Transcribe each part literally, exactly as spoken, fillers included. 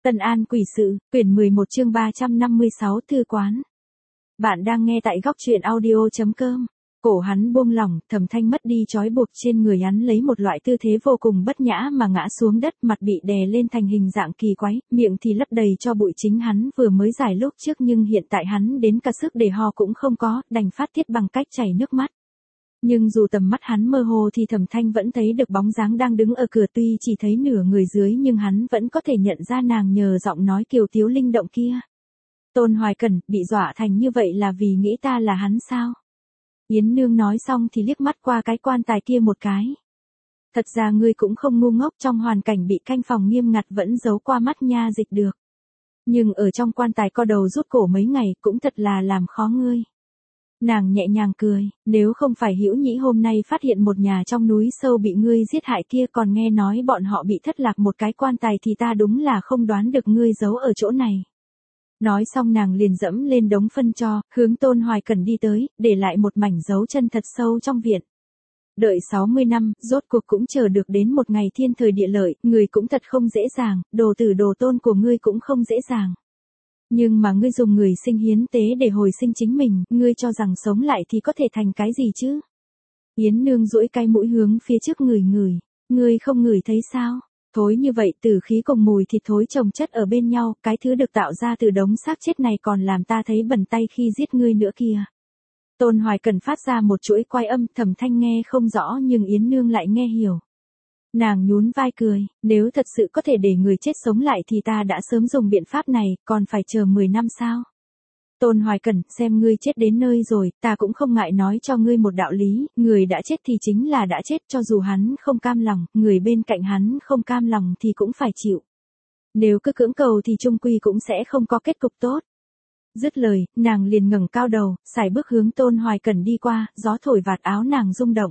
Tân An Quỷ Sự, quyển mười một chương ba trăm năm mươi sáu Thư Quán. Bạn đang nghe tại góc truyện audio chấm com. Cổ hắn buông lỏng, Thẩm Thanh mất đi trói buộc, trên người hắn lấy một loại tư thế vô cùng bất nhã mà ngã xuống đất, mặt bị đè lên thành hình dạng kỳ quái, miệng thì lấp đầy cho bụi, chính hắn vừa mới giải lúc trước nhưng hiện tại hắn đến cả sức để ho cũng không có, đành phát tiết bằng cách chảy nước mắt. Nhưng dù tầm mắt hắn mơ hồ thì Thẩm Thanh vẫn thấy được bóng dáng đang đứng ở cửa, tuy chỉ thấy nửa người dưới nhưng hắn vẫn có thể nhận ra nàng nhờ giọng nói kiều tiếu linh động kia. Tôn Hoài Cẩn, bị dọa thành như vậy là vì nghĩ ta là hắn sao? Yến Nương nói xong thì liếc mắt qua cái quan tài kia một cái. Thật ra ngươi cũng không ngu ngốc, trong hoàn cảnh bị canh phòng nghiêm ngặt vẫn giấu qua mắt nha dịch được. Nhưng ở trong quan tài co đầu rút cổ mấy ngày cũng thật là làm khó ngươi. Nàng nhẹ nhàng cười, nếu không phải Hữu Nhĩ hôm nay phát hiện một nhà trong núi sâu bị ngươi giết hại kia, còn nghe nói bọn họ bị thất lạc một cái quan tài, thì ta đúng là không đoán được ngươi giấu ở chỗ này. Nói xong nàng liền dẫm lên đống phân tro, hướng Tôn Hoài Cẩn đi tới, để lại một mảnh dấu chân thật sâu trong viện. Đợi sáu mươi năm, rốt cuộc cũng chờ được đến một ngày thiên thời địa lợi, người cũng thật không dễ dàng, đồ tử đồ tôn của ngươi cũng không dễ dàng. Nhưng mà ngươi dùng người sinh hiến tế để hồi sinh chính mình, ngươi cho rằng sống lại thì có thể thành cái gì chứ? Yến Nương duỗi cái mũi hướng phía trước ngửi ngửi, ngươi không ngửi thấy sao? Thối như vậy, tử khí cùng mùi thịt thối chồng chất ở bên nhau, cái thứ được tạo ra từ đống xác chết này còn làm ta thấy bẩn tay khi giết ngươi nữa kìa. Tôn Hoài Cẩn phát ra một chuỗi quai âm, Thẩm Thanh nghe không rõ nhưng Yến Nương lại nghe hiểu. Nàng nhún vai cười, nếu thật sự có thể để người chết sống lại thì ta đã sớm dùng biện pháp này, còn phải chờ mười năm sao? Tôn Hoài Cẩn, xem ngươi chết đến nơi rồi, ta cũng không ngại nói cho ngươi một đạo lý, người đã chết thì chính là đã chết, cho dù hắn không cam lòng, người bên cạnh hắn không cam lòng thì cũng phải chịu. Nếu cứ cưỡng cầu thì chung quy cũng sẽ không có kết cục tốt. Dứt lời, nàng liền ngẩng cao đầu, sải bước hướng Tôn Hoài Cẩn đi qua, gió thổi vạt áo nàng rung động.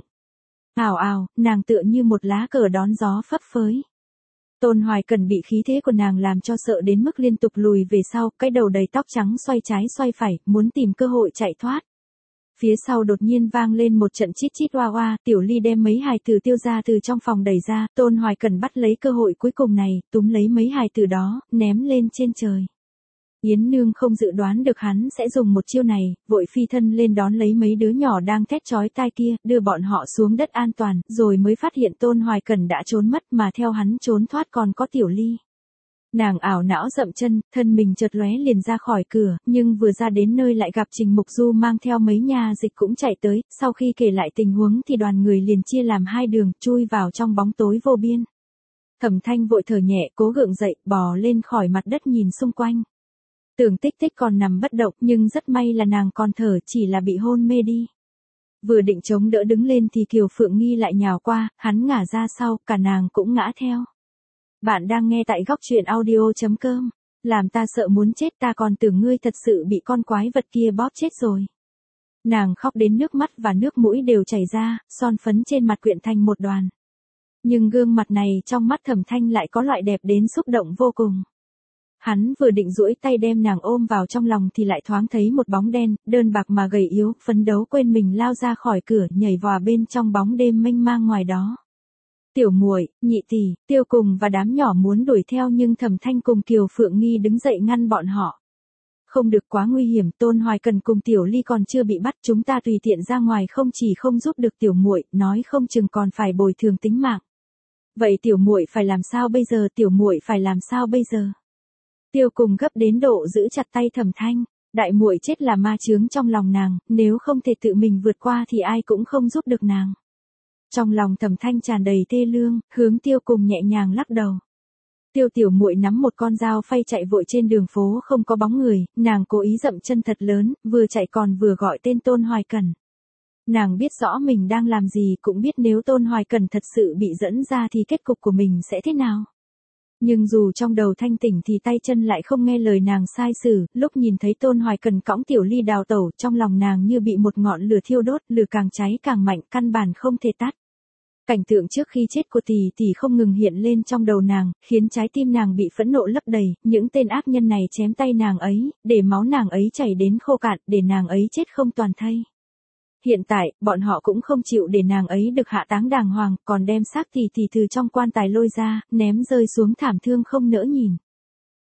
Ào ào, nàng tựa như một lá cờ đón gió phấp phới. Tôn Hoài Cẩn bị khí thế của nàng làm cho sợ đến mức liên tục lùi về sau, cái đầu đầy tóc trắng xoay trái xoay phải, muốn tìm cơ hội chạy thoát. Phía sau đột nhiên vang lên một trận chít chít oa oa, Tiểu Ly đem mấy hài tử tiêu ra từ trong phòng đẩy ra, Tôn Hoài Cẩn bắt lấy cơ hội cuối cùng này, túm lấy mấy hài tử đó, ném lên trên trời. Yến Nương không dự đoán được hắn sẽ dùng một chiêu này, vội phi thân lên đón lấy mấy đứa nhỏ đang thét chói tai kia, đưa bọn họ xuống đất an toàn, rồi mới phát hiện Tôn Hoài Cẩn đã trốn mất, mà theo hắn trốn thoát còn có Tiểu Ly. Nàng ảo não dậm chân, thân mình chợt lóe liền ra khỏi cửa, nhưng vừa ra đến nơi lại gặp Trình Mục Du mang theo mấy nha dịch cũng chạy tới, sau khi kể lại tình huống thì đoàn người liền chia làm hai đường, chui vào trong bóng tối vô biên. Thẩm Thanh vội thở nhẹ, cố gượng dậy, bò lên khỏi mặt đất nhìn xung quanh. Tưởng Tích Tích còn nằm bất động, nhưng rất may là nàng còn thở, chỉ là bị hôn mê đi. Vừa định chống đỡ đứng lên thì Kiều Phượng Nghi lại nhào qua, hắn ngả ra sau, cả nàng cũng ngã theo. Bạn đang nghe tại góc truyện audio chấm com. Làm ta sợ muốn chết, ta còn tưởng ngươi thật sự bị con quái vật kia bóp chết rồi. Nàng khóc đến nước mắt và nước mũi đều chảy ra, son phấn trên mặt quyện thành một đoàn. Nhưng gương mặt này trong mắt Thẩm Thanh lại có loại đẹp đến xúc động vô cùng. Hắn vừa định duỗi tay đem nàng ôm vào trong lòng thì lại thoáng thấy một bóng đen, đơn bạc mà gầy yếu, phấn đấu quên mình lao ra khỏi cửa, nhảy vào bên trong bóng đêm mênh mang ngoài đó. Tiểu muội, Nhị tỷ, Tiêu Cùng và đám nhỏ muốn đuổi theo nhưng Thẩm Thanh cùng Kiều Phượng Nghi đứng dậy ngăn bọn họ. Không được, quá nguy hiểm, Tôn Hoài Cẩn cùng Tiểu Ly còn chưa bị bắt, chúng ta tùy tiện ra ngoài không chỉ không giúp được tiểu muội, nói không chừng còn phải bồi thường tính mạng. Vậy tiểu muội phải làm sao bây giờ, tiểu muội phải làm sao bây giờ? Tiêu Cùng gấp đến độ giữ chặt tay Thẩm Thanh, đại muội chết là ma chướng trong lòng nàng, nếu không thể tự mình vượt qua thì ai cũng không giúp được nàng. Trong lòng Thẩm Thanh tràn đầy thê lương, hướng Tiêu Cùng nhẹ nhàng lắc đầu. Tiêu tiểu muội nắm một con dao phay chạy vội trên đường phố không có bóng người, nàng cố ý dậm chân thật lớn, vừa chạy còn vừa gọi tên Tôn Hoài Cẩn. Nàng biết rõ mình đang làm gì, cũng biết nếu Tôn Hoài Cẩn thật sự bị dẫn ra thì kết cục của mình sẽ thế nào. Nhưng dù trong đầu thanh tỉnh thì tay chân lại không nghe lời nàng sai sử, lúc nhìn thấy Tôn Hoài Cẩn cõng Tiểu Ly đào tẩu, trong lòng nàng như bị một ngọn lửa thiêu đốt, lửa càng cháy càng mạnh, căn bản không thể tắt. Cảnh tượng trước khi chết của tỷ tỷ không ngừng hiện lên trong đầu nàng, khiến trái tim nàng bị phẫn nộ lấp đầy, những tên ác nhân này chém tay nàng ấy, để máu nàng ấy chảy đến khô cạn, để nàng ấy chết không toàn thây. Hiện tại, bọn họ cũng không chịu để nàng ấy được hạ táng đàng hoàng, còn đem xác tỷ tỷ từ trong quan tài lôi ra, ném rơi xuống thảm thương không nỡ nhìn.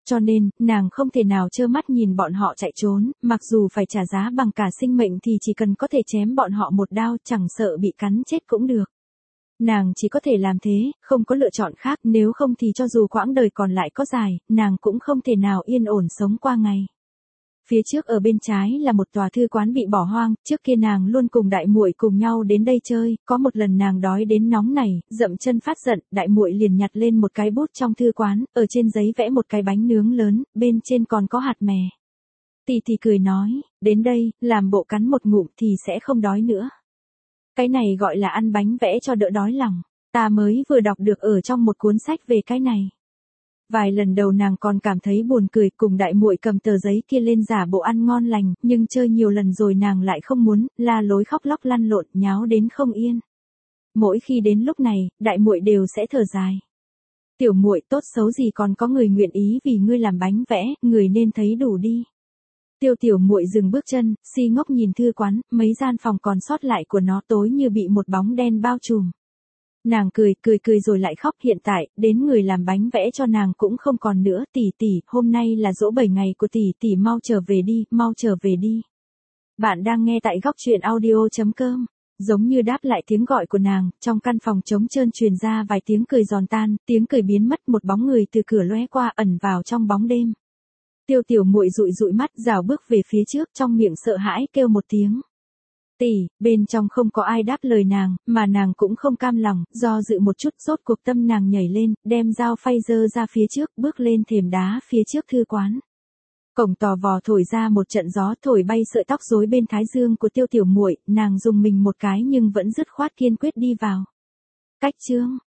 Cho nên, nàng không thể nào trơ mắt nhìn bọn họ chạy trốn, mặc dù phải trả giá bằng cả sinh mệnh thì chỉ cần có thể chém bọn họ một đao, chẳng sợ bị cắn chết cũng được. Nàng chỉ có thể làm thế, không có lựa chọn khác, nếu không thì cho dù quãng đời còn lại có dài, nàng cũng không thể nào yên ổn sống qua ngày. Phía trước ở bên trái là một tòa thư quán bị bỏ hoang, trước kia nàng luôn cùng đại muội cùng nhau đến đây chơi, có một lần nàng đói đến nóng này, dậm chân phát giận, đại muội liền nhặt lên một cái bút trong thư quán, ở trên giấy vẽ một cái bánh nướng lớn, bên trên còn có hạt mè. Tì tì cười nói, đến đây, làm bộ cắn một ngụm thì sẽ không đói nữa. Cái này gọi là ăn bánh vẽ cho đỡ đói lòng, ta mới vừa đọc được ở trong một cuốn sách về cái này. Vài lần đầu nàng còn cảm thấy buồn cười, cùng đại muội cầm tờ giấy kia lên giả bộ ăn ngon lành, nhưng chơi nhiều lần rồi nàng lại không muốn, la lối khóc lóc lăn lộn, nháo đến không yên. Mỗi khi đến lúc này, đại muội đều sẽ thở dài. Tiểu muội, tốt xấu gì còn có người nguyện ý vì ngươi làm bánh vẽ, người nên thấy đủ đi. Tiêu tiểu muội dừng bước chân, si ngốc nhìn thư quán, mấy gian phòng còn sót lại của nó tối như bị một bóng đen bao trùm. Nàng cười, cười cười rồi lại khóc, hiện tại, đến người làm bánh vẽ cho nàng cũng không còn nữa, tỷ tỷ, hôm nay là giỗ bảy ngày của tỷ tỷ, mau trở về đi, mau trở về đi. Bạn đang nghe tại góc truyện audio chấm com. Giống như đáp lại tiếng gọi của nàng, trong căn phòng trống trơn truyền ra vài tiếng cười giòn tan, tiếng cười biến mất, một bóng người từ cửa lóe qua ẩn vào trong bóng đêm. Tiêu tiểu muội dụi dụi mắt, rảo bước về phía trước, trong miệng sợ hãi kêu một tiếng. Tỷ, bên trong không có ai đáp lời nàng, mà nàng cũng không cam lòng, do dự một chút, rốt cuộc tâm nàng nhảy lên, đem dao phay giơ ra phía trước, bước lên thềm đá phía trước thư quán. Cổng tò vò thổi ra một trận gió, thổi bay sợi tóc rối bên thái dương của tiêu tiểu muội, nàng dùng mình một cái nhưng vẫn dứt khoát kiên quyết đi vào. Cách chương